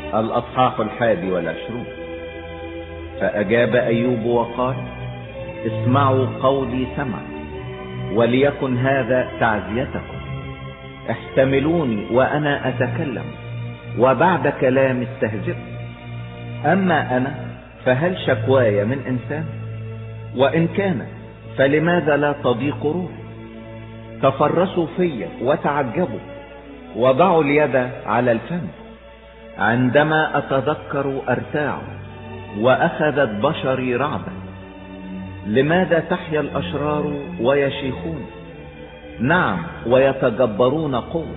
الأصحاح 21. فأجاب أيوب وقال: اسمعوا قولي سمع، وليكن هذا تعزيتكم. احتملوني وأنا أتكلم، وبعد كلام استهزئ. أما أنا فهل شكواي من إنسان؟ وإن كان فلماذا لا تضيق روحي؟ تفرسوا في وتعجبوا، وضعوا اليد على الفم. عندما أتذكر أرتاع، وأخذت بشري رعبا. لماذا تحيا الأشرار ويشيخون؟ نعم، ويتجبرون قوة.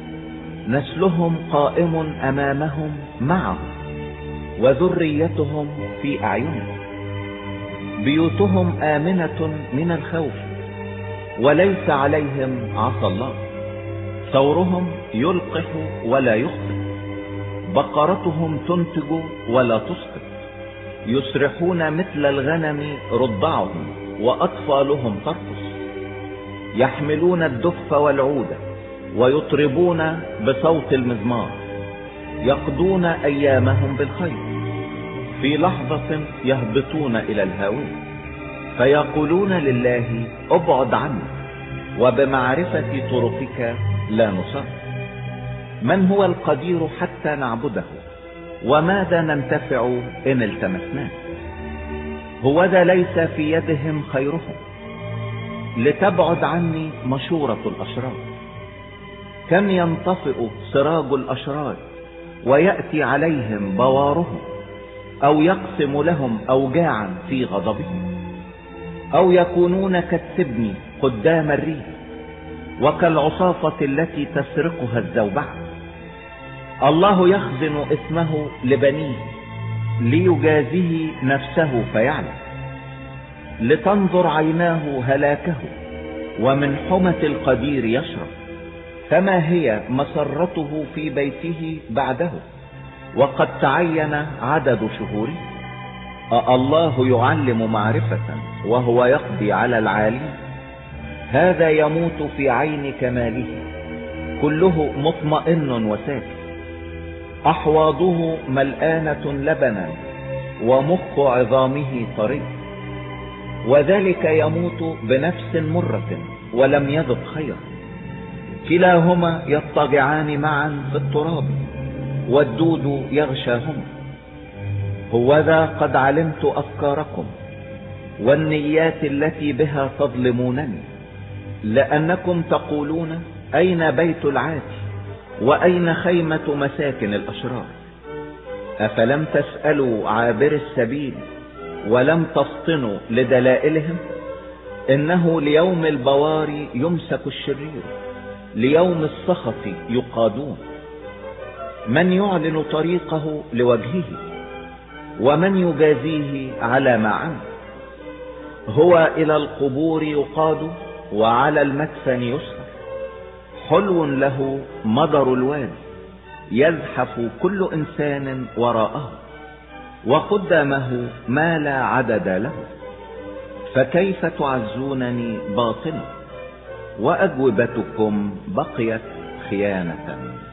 نسلهم قائم أمامهم معهم، وذريتهم في أعينهم. بيوتهم آمنة من الخوف، وليس عليهم عصا الله. ثورهم يلقح ولا يخطئ، بقرتهم تنتج ولا تسقط. يسرحون مثل الغنم رضعهم، وأطفالهم ترقص. يحملون الدف والعود، ويطربون بصوت المزمار. يقضون أيامهم بالخير، في لحظة يهبطون إلى الهاوية. فيقولون لله: ابعد عني، وبمعرفة طرقك لا نصر. من هو القدير حتى نعبده؟ وماذا ننتفع إن التمسناه؟ هوذا ليس في يدهم خيرهم، لتبعد عني مشورة الأشرار. كم ينطفئ سراج الأشرار، ويأتي عليهم بوارهم، أو يقسم لهم أوجاعا في غضبهم. أو يكونون كالتبن قدام الريح، وكالعصافة التي تسرقها الزوبعة. الله يخزن اسمه لبنيه، ليجازيه نفسه فيعلم. لتنظر عيناه هلاكه، ومن حمة القدير يشرب. فما هي مسرته في بيته بعده، وقد تعين عدد شهوره. الله يعلم معرفة، وهو يقضي على العالين. هذا يموت في عين كماله، كله مطمئن وساكن. أحواضه ملآنة لبنا، ومخ عظامه طري. وذلك يموت بنفس مرة، ولم يذق خيرا. كلاهما يضطجعان معا في التراب، والدود يغشاهما. هوذا قد علمت أفكاركم، والنيات التي بها تظلمونني. لأنكم تقولون: أين بيت العاتي؟ وأين خيمة مساكن الأشرار؟ أفلم تسألوا عابر السبيل، ولم تفطنوا لدلائلهم؟ إنه ليوم البوار يمسك الشرير، ليوم السخط يقادون. من يعلن طريقه لوجهه، ومن يجازيه على ما عمل؟ هو إلى القبور يقاد، وعلى المدفن يسهر. حلو له مدر الوادي، يزحف كل إنسان وراءه، وقدامه ما لا عدد له. فكيف تعزونني باطلا، وأجوبتكم بقيت خيانة؟